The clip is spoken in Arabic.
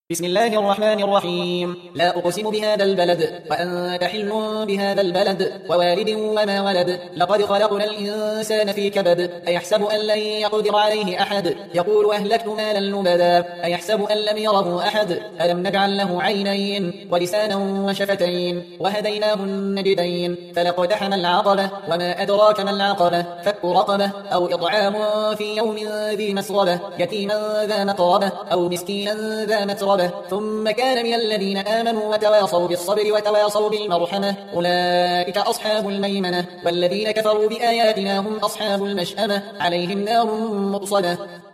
بسم الله الرحمن الرحيم. لا أقسم بهذا البلد وأنت حل بهذا البلد ووالد وما ولد. لقد خلقنا الإنسان في كبد. أيحسب أن لن يقدر عليه أحد. يقول أهلكت مالا لبدا. أيحسب أن لم يره أحد. ألم نجعل له عينين ولسانا وشفتين وهديناه النجدين. فلاقتحم العقبة وما أدراك ما العقبة. فك رقبة أو إطعام في يوم ذي مسغبة يتيما ذا مقربة أو مسكينا ذا متربة ثم كان من الذين آمنوا وتواصوا بالصبر وتواصوا بالمرحمة أولئك أصحاب الميمنة. والذين كفروا بآياتنا هم أصحاب المشأمة عليهم نار مؤصدة.